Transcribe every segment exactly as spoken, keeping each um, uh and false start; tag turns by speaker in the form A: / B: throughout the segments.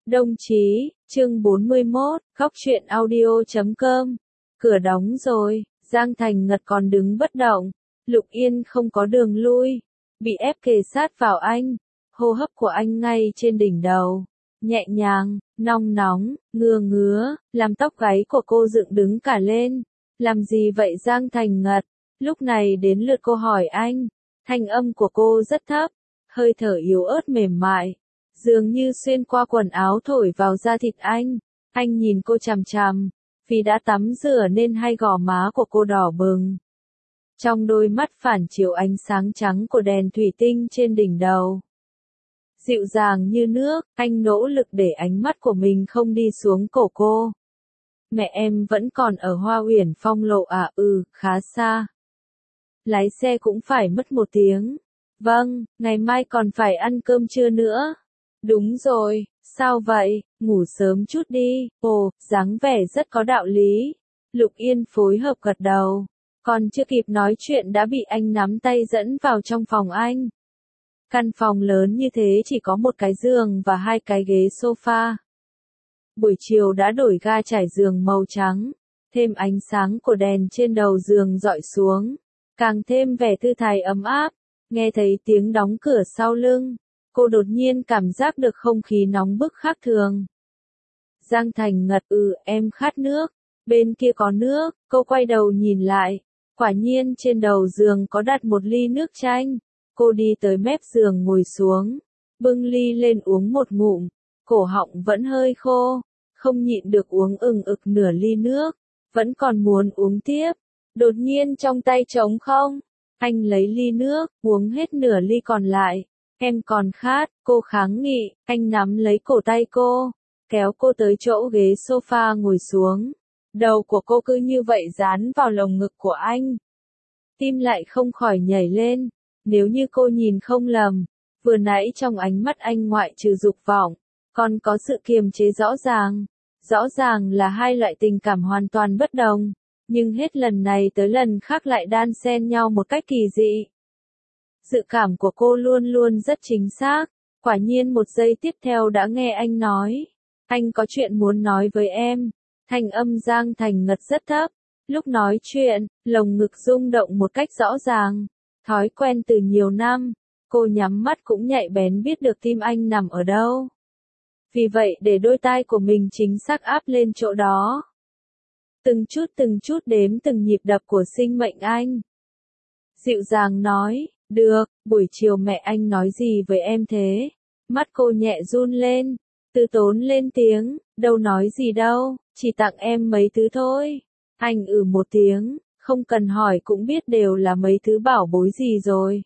A: Đồng chí, chương bốn mươi mốt, khóc chuyện audio chấm com. Cửa đóng rồi, Giang Thành Ngật còn đứng bất động. Lục Yên không có đường lui, bị ép kề sát vào anh. Hô hấp của anh ngay trên đỉnh đầu, nhẹ nhàng, nóng nóng, ngứa ngứa, làm tóc gáy của cô dựng đứng cả lên. Làm gì vậy Giang Thành Ngật? Lúc này đến lượt cô hỏi anh. Thanh âm của cô rất thấp, hơi thở yếu ớt mềm mại, dường như xuyên qua quần áo thổi vào da thịt anh. Anh nhìn cô chằm chằm, vì đã tắm rửa nên hai gò má của cô đỏ bừng. Trong đôi mắt phản chiếu ánh sáng trắng của đèn thủy tinh trên đỉnh đầu. Dịu dàng như nước, anh nỗ lực để ánh mắt của mình không đi xuống cổ cô. Mẹ em vẫn còn ở Hoa Uyển Phong lộ à? Ừ, khá xa. Lái xe cũng phải mất một tiếng. Vâng, ngày mai còn phải ăn cơm trưa nữa. Đúng rồi, sao vậy, ngủ sớm chút đi. Ồ, dáng vẻ rất có đạo lý. Lục Yên phối hợp gật đầu. Còn chưa kịp nói chuyện đã bị anh nắm tay dẫn vào trong phòng anh. Căn phòng lớn như thế chỉ có một cái giường và hai cái ghế sofa. Buổi chiều đã đổi ga trải giường màu trắng, thêm ánh sáng của đèn trên đầu giường dọi xuống, càng thêm vẻ thư thái ấm áp. Nghe thấy tiếng đóng cửa sau lưng, cô đột nhiên cảm giác được không khí nóng bức khác thường. Giang Thành Ngật, ừ, em khát nước. Bên kia có nước. Cô quay đầu nhìn lại, quả nhiên trên đầu giường có đặt một ly nước chanh. Cô đi tới mép giường ngồi xuống, bưng ly lên uống một ngụm. Cổ họng vẫn hơi khô, không nhịn được uống ừng ực nửa ly nước, vẫn còn muốn uống tiếp. Đột nhiên trong tay trống không, anh lấy ly nước, uống hết nửa ly còn lại. Em còn khát, cô kháng nghị. Anh nắm lấy cổ tay cô, kéo cô tới chỗ ghế sofa ngồi xuống. Đầu của cô cứ như vậy dán vào lồng ngực của anh. Tim lại không khỏi nhảy lên. Nếu như cô nhìn không lầm, vừa nãy trong ánh mắt anh ngoại trừ dục vọng, còn có sự kiềm chế rõ ràng. Rõ ràng là hai loại tình cảm hoàn toàn bất đồng, nhưng hết lần này tới lần khác lại đan xen nhau một cách kỳ dị. Dự cảm của cô luôn luôn rất chính xác. Quả nhiên một giây tiếp theo đã nghe anh nói. Anh có chuyện muốn nói với em. Thanh âm Giang Thành Ngật rất thấp. Lúc nói chuyện, lồng ngực rung động một cách rõ ràng. Thói quen từ nhiều năm, cô nhắm mắt cũng nhạy bén biết được tim anh nằm ở đâu. Vì vậy để đôi tai của mình chính xác áp lên chỗ đó. Từng chút từng chút đếm từng nhịp đập của sinh mệnh anh. Dịu dàng nói, được, buổi chiều mẹ anh nói gì với em thế? Mắt cô nhẹ run lên, từ tốn lên tiếng, đâu nói gì đâu, chỉ tặng em mấy thứ thôi. Anh ừ một tiếng, không cần hỏi cũng biết đều là mấy thứ bảo bối gì rồi.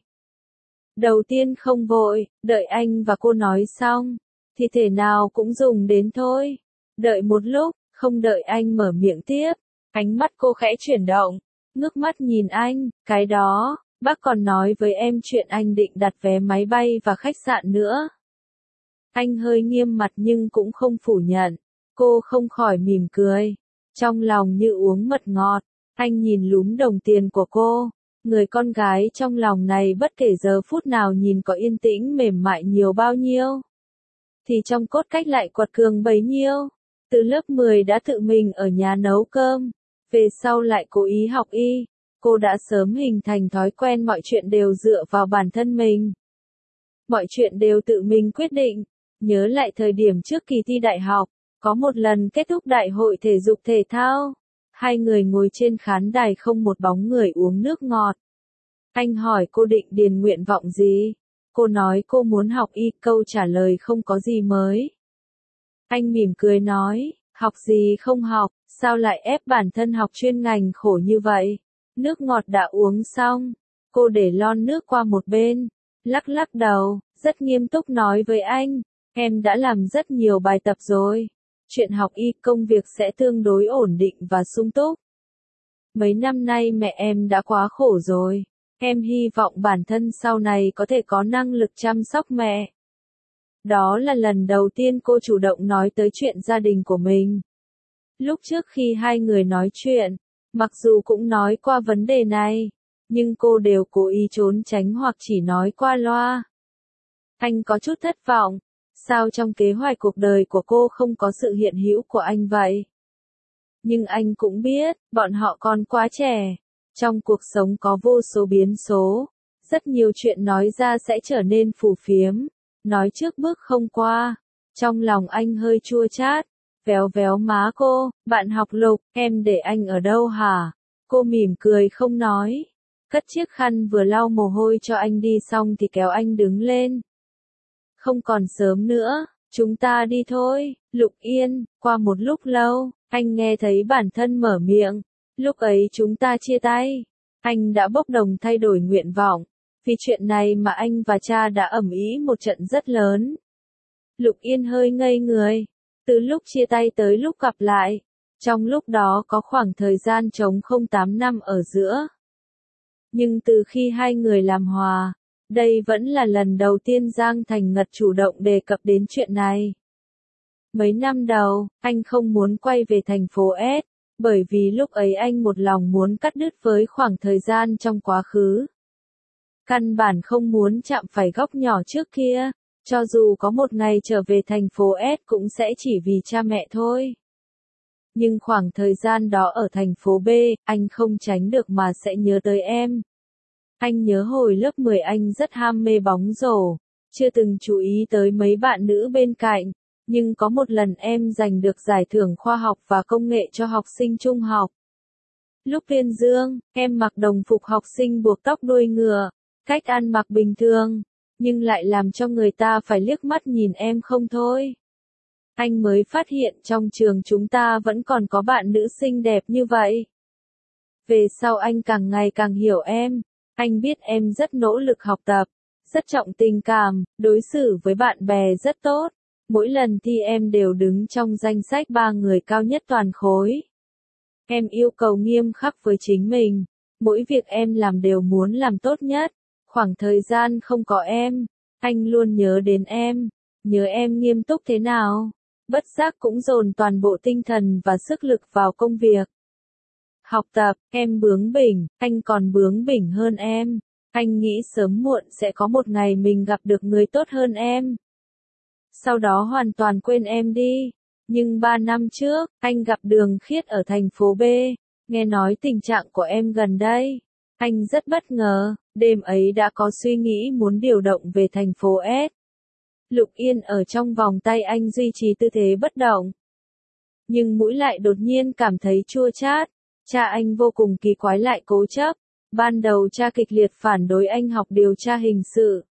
A: Đầu tiên không vội, đợi anh và cô nói xong, thì thể nào cũng dùng đến thôi. Đợi một lúc, không đợi anh mở miệng tiếp, ánh mắt cô khẽ chuyển động, ngước mắt nhìn anh, cái đó, bác còn nói với em chuyện anh định đặt vé máy bay và khách sạn nữa. Anh hơi nghiêm mặt nhưng cũng không phủ nhận, cô không khỏi mỉm cười, trong lòng như uống mật ngọt. Anh nhìn lúm đồng tiền của cô, người con gái trong lòng này bất kể giờ phút nào nhìn có yên tĩnh mềm mại nhiều bao nhiêu, thì trong cốt cách lại quật cường bấy nhiêu. Từ lớp mười đã tự mình ở nhà nấu cơm, về sau lại cố ý học y, cô đã sớm hình thành thói quen mọi chuyện đều dựa vào bản thân mình. Mọi chuyện đều tự mình quyết định. Nhớ lại thời điểm trước kỳ thi đại học, có một lần kết thúc đại hội thể dục thể thao. Hai người ngồi trên khán đài không một bóng người uống nước ngọt. Anh hỏi cô định điền nguyện vọng gì? Cô nói cô muốn học y, câu trả lời không có gì mới. Anh mỉm cười nói, học gì không học, sao lại ép bản thân học chuyên ngành khổ như vậy? Nước ngọt đã uống xong, cô để lon nước qua một bên, lắc lắc đầu, rất nghiêm túc nói với anh, em đã làm rất nhiều bài tập rồi. Chuyện học y, công việc sẽ tương đối ổn định và sung túc. Mấy năm nay mẹ em đã quá khổ rồi. Em hy vọng bản thân sau này có thể có năng lực chăm sóc mẹ. Đó là lần đầu tiên cô chủ động nói tới chuyện gia đình của mình. Lúc trước khi hai người nói chuyện, mặc dù cũng nói qua vấn đề này, nhưng cô đều cố ý trốn tránh hoặc chỉ nói qua loa. Anh có chút thất vọng. Sao trong kế hoạch cuộc đời của cô không có sự hiện hữu của anh vậy? Nhưng anh cũng biết, bọn họ còn quá trẻ. Trong cuộc sống có vô số biến số. Rất nhiều chuyện nói ra sẽ trở nên phù phiếm. Nói trước bước không qua. Trong lòng anh hơi chua chát. Véo véo má cô, bạn học Lục, em để anh ở đâu hả? Cô mỉm cười không nói. Cất chiếc khăn vừa lau mồ hôi cho anh đi xong thì kéo anh đứng lên. Không còn sớm nữa, chúng ta đi thôi, Lục Yên. Qua một lúc lâu, anh nghe thấy bản thân mở miệng. Lúc ấy chúng ta chia tay. Anh đã bốc đồng thay đổi nguyện vọng. Vì chuyện này mà anh và cha đã ầm ĩ một trận rất lớn. Lục Yên hơi ngây người. Từ lúc chia tay tới lúc gặp lại. Trong lúc đó có khoảng thời gian trống không tám năm ở giữa. Nhưng từ khi hai người làm hòa, đây vẫn là lần đầu tiên Giang Thành Ngật chủ động đề cập đến chuyện này. Mấy năm đầu, anh không muốn quay về thành phố S, bởi vì lúc ấy anh một lòng muốn cắt đứt với khoảng thời gian trong quá khứ. Căn bản không muốn chạm phải góc nhỏ trước kia, cho dù có một ngày trở về thành phố S cũng sẽ chỉ vì cha mẹ thôi. Nhưng khoảng thời gian đó ở thành phố B, anh không tránh được mà sẽ nhớ tới em. Anh nhớ hồi lớp mười anh rất ham mê bóng rổ, chưa từng chú ý tới mấy bạn nữ bên cạnh, nhưng có một lần em giành được giải thưởng khoa học và công nghệ cho học sinh trung học. Lúc tuyên dương, em mặc đồng phục học sinh buộc tóc đuôi ngựa, cách ăn mặc bình thường, nhưng lại làm cho người ta phải liếc mắt nhìn em không thôi. Anh mới phát hiện trong trường chúng ta vẫn còn có bạn nữ xinh đẹp như vậy. Về sau anh càng ngày càng hiểu em. Anh biết em rất nỗ lực học tập, rất trọng tình cảm, đối xử với bạn bè rất tốt. Mỗi lần thi em đều đứng trong danh sách ba người cao nhất toàn khối. Em yêu cầu nghiêm khắc với chính mình. Mỗi việc em làm đều muốn làm tốt nhất. Khoảng thời gian không có em, anh luôn nhớ đến em. Nhớ em nghiêm túc thế nào. Bất giác cũng dồn toàn bộ tinh thần và sức lực vào công việc. Học tập, em bướng bỉnh, anh còn bướng bỉnh hơn em. Anh nghĩ sớm muộn sẽ có một ngày mình gặp được người tốt hơn em. Sau đó hoàn toàn quên em đi. Nhưng ba năm trước, anh gặp Đường Khiết ở thành phố B. Nghe nói tình trạng của em gần đây. Anh rất bất ngờ, đêm ấy đã có suy nghĩ muốn điều động về thành phố S. Lục Yên ở trong vòng tay anh duy trì tư thế bất động. Nhưng mũi lại đột nhiên cảm thấy chua chát. Cha anh vô cùng kỳ quái lại cố chấp. Ban đầu cha kịch liệt phản đối anh học điều tra hình sự.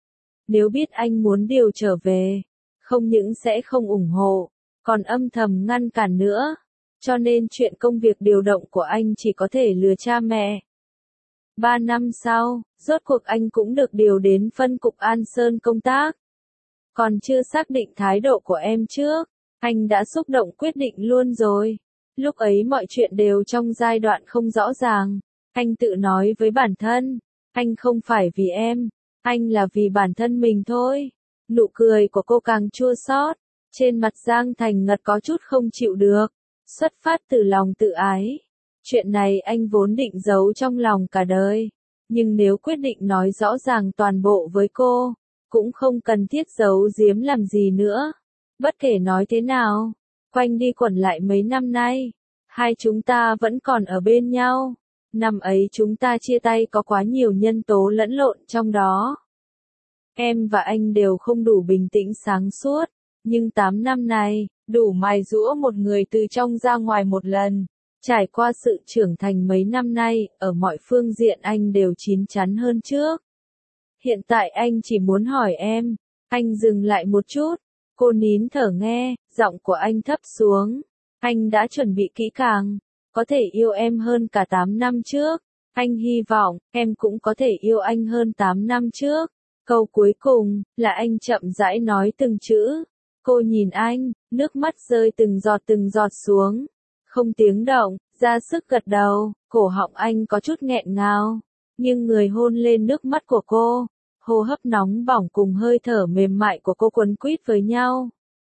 A: Nếu biết anh muốn điều trở về, không những sẽ không ủng hộ, còn âm thầm ngăn cản nữa. Cho nên chuyện công việc điều động của anh chỉ có thể lừa cha mẹ. Ba năm sau, rốt cuộc anh cũng được điều đến phân cục An Sơn công tác. Còn chưa xác định thái độ của em trước, anh đã xúc động quyết định luôn rồi. Lúc ấy mọi chuyện đều trong giai đoạn không rõ ràng. Anh tự nói với bản thân, anh không phải vì em, anh là vì bản thân mình thôi. Nụ cười của cô càng chua xót, trên mặt Giang Thành Ngật có chút không chịu được, xuất phát từ lòng tự ái. Chuyện này anh vốn định giấu trong lòng cả đời, nhưng nếu quyết định nói rõ ràng toàn bộ với cô, cũng không cần thiết giấu giếm làm gì nữa. Bất kể nói thế nào, quanh đi quẩn lại mấy năm nay, hai chúng ta vẫn còn ở bên nhau. Năm ấy chúng ta chia tay có quá nhiều nhân tố lẫn lộn trong đó. Em và anh đều không đủ bình tĩnh sáng suốt, nhưng tám năm này, đủ mài giũa một người từ trong ra ngoài một lần. Trải qua sự trưởng thành mấy năm nay, ở mọi phương diện anh đều chín chắn hơn trước. Hiện tại anh chỉ muốn hỏi em. Anh dừng lại một chút. Cô nín thở nghe, giọng của anh thấp xuống. Anh đã chuẩn bị kỹ càng, có thể yêu em hơn cả tám năm trước. Anh hy vọng, em cũng có thể yêu anh hơn tám năm trước. Câu cuối cùng, là anh chậm rãi nói từng chữ. Cô nhìn anh, nước mắt rơi từng giọt từng giọt xuống. Không tiếng động, ra sức gật đầu, cổ họng anh có chút nghẹn ngào. Nhưng người hôn lên nước mắt của cô, hô hấp nóng bỏng cùng hơi thở mềm mại của cô quấn quýt với nhau.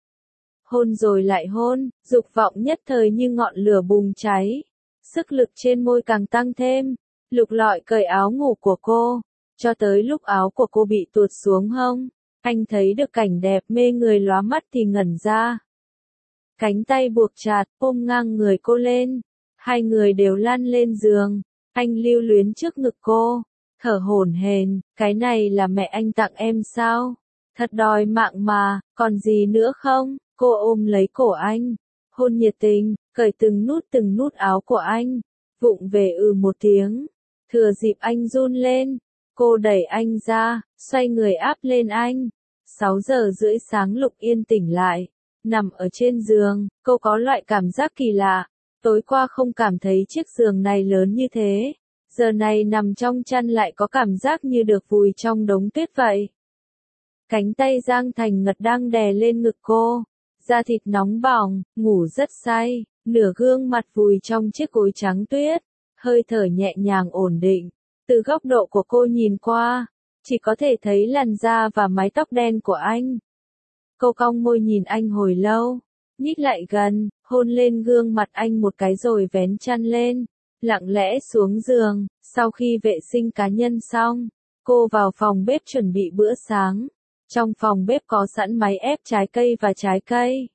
A: Hôn rồi lại hôn, dục vọng nhất thời như ngọn lửa bùng cháy. Sức lực trên môi càng tăng thêm. Lục Lọi cởi áo ngủ của cô, cho tới lúc áo của cô bị tuột xuống hông, Anh thấy được cảnh đẹp mê người lóa mắt thì ngẩn ra. Cánh tay buộc chặt, ôm ngang người cô lên. Hai người đều lăn lên giường. Anh lưu luyến trước ngực cô, thở hổn hển, cái này là mẹ anh tặng em sao? Thật đòi mạng mà, còn gì nữa không? Cô ôm lấy cổ anh, hôn nhiệt tình, cởi từng nút từng nút áo của anh, vụng về ừ một tiếng. Thừa dịp anh run lên, cô đẩy anh ra, xoay người áp lên anh. Sáu giờ rưỡi sáng Lục Yên tỉnh lại, nằm ở trên giường, cô có loại cảm giác kỳ lạ. Tối qua không cảm thấy chiếc giường này lớn như thế, giờ này nằm trong chăn lại có cảm giác như được vùi trong đống tuyết vậy. Cánh tay Giang Thành Ngật đang đè lên ngực cô, da thịt nóng bỏng, ngủ rất say, nửa gương mặt vùi trong chiếc gối trắng tuyết, hơi thở nhẹ nhàng ổn định. Từ góc độ của cô nhìn qua, chỉ có thể thấy làn da và mái tóc đen của anh. Cô cong môi nhìn anh hồi lâu, nhích lại gần, hôn lên gương mặt anh một cái rồi vén chăn lên, lặng lẽ xuống giường. Sau khi vệ sinh cá nhân xong, cô vào phòng bếp chuẩn bị bữa sáng. Trong phòng bếp có sẵn máy ép trái cây và trái cây.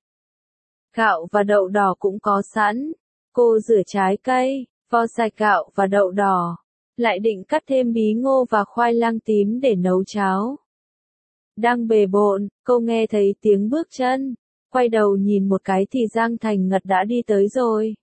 A: Gạo và đậu đỏ cũng có sẵn. Cô rửa trái cây, vo sạch gạo và đậu đỏ, lại định cắt thêm bí ngô và khoai lang tím để nấu cháo. Đang bề bộn, cô nghe thấy tiếng bước chân, quay đầu nhìn một cái thì Giang Thành Ngật đã đi tới rồi.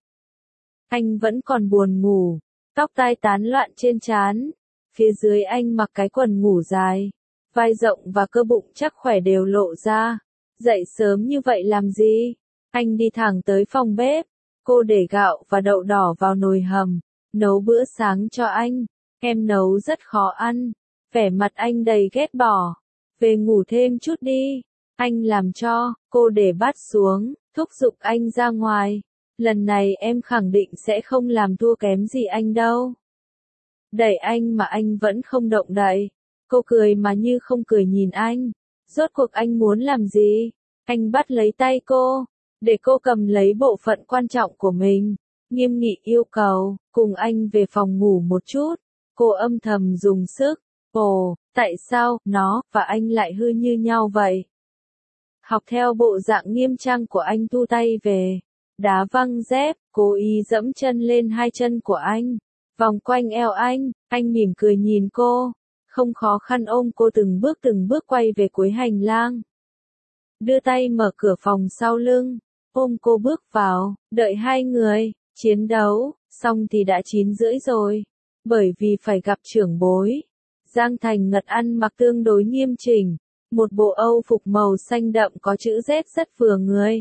A: Anh vẫn còn buồn ngủ, tóc tai tán loạn trên trán, phía dưới anh mặc cái quần ngủ dài, vai rộng và cơ bụng chắc khỏe đều lộ ra. Dậy sớm như vậy làm gì? Anh đi thẳng tới phòng bếp, cô để gạo và đậu đỏ vào nồi hầm, nấu bữa sáng cho anh. Em nấu rất khó ăn, vẻ mặt anh đầy ghét bỏ. Về ngủ thêm chút đi, anh làm cho. Cô để bát xuống, thúc giục anh ra ngoài. Lần này em khẳng định sẽ không làm thua kém gì anh đâu. Đẩy anh mà anh vẫn không động đậy. Cô cười mà như không cười nhìn anh. Rốt cuộc anh muốn làm gì? Anh bắt lấy tay cô, để cô cầm lấy bộ phận quan trọng của mình. Nghiêm nghị yêu cầu, cùng anh về phòng ngủ một chút. Cô âm thầm dùng sức. Ồ, tại sao, nó, và anh lại hư như nhau vậy? Học theo bộ dạng nghiêm trang của anh thu tay về. Đá văng dép, cố ý dẫm chân lên hai chân của anh. Vòng quanh eo anh, anh mỉm cười nhìn cô. Không khó khăn ôm cô từng bước từng bước quay về cuối hành lang. Đưa tay mở cửa phòng sau lưng, ôm cô bước vào, đợi hai người, chiến đấu, xong thì đã chín rưỡi rồi. Bởi vì phải gặp trưởng bối, Giang Thành Ngật ăn mặc tương đối nghiêm chỉnh, một bộ âu phục màu xanh đậm có chữ Z rất vừa người.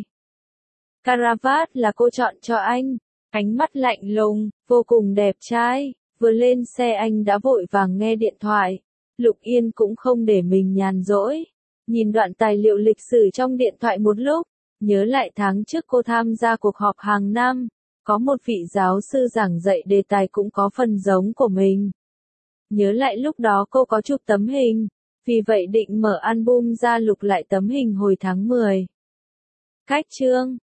A: Caravat là cô chọn cho anh, ánh mắt lạnh lùng, vô cùng đẹp trai. Vừa lên xe anh đã vội vàng nghe điện thoại. Lục Yên cũng không để mình nhàn rỗi, nhìn đoạn tài liệu lịch sử trong điện thoại một lúc, nhớ lại tháng trước cô tham gia cuộc họp hàng năm, có một vị giáo sư giảng dạy đề tài cũng có phần giống của mình. Nhớ lại lúc đó cô có chụp tấm hình, vì vậy định mở album ra lục lại tấm hình hồi tháng mười. Cách chương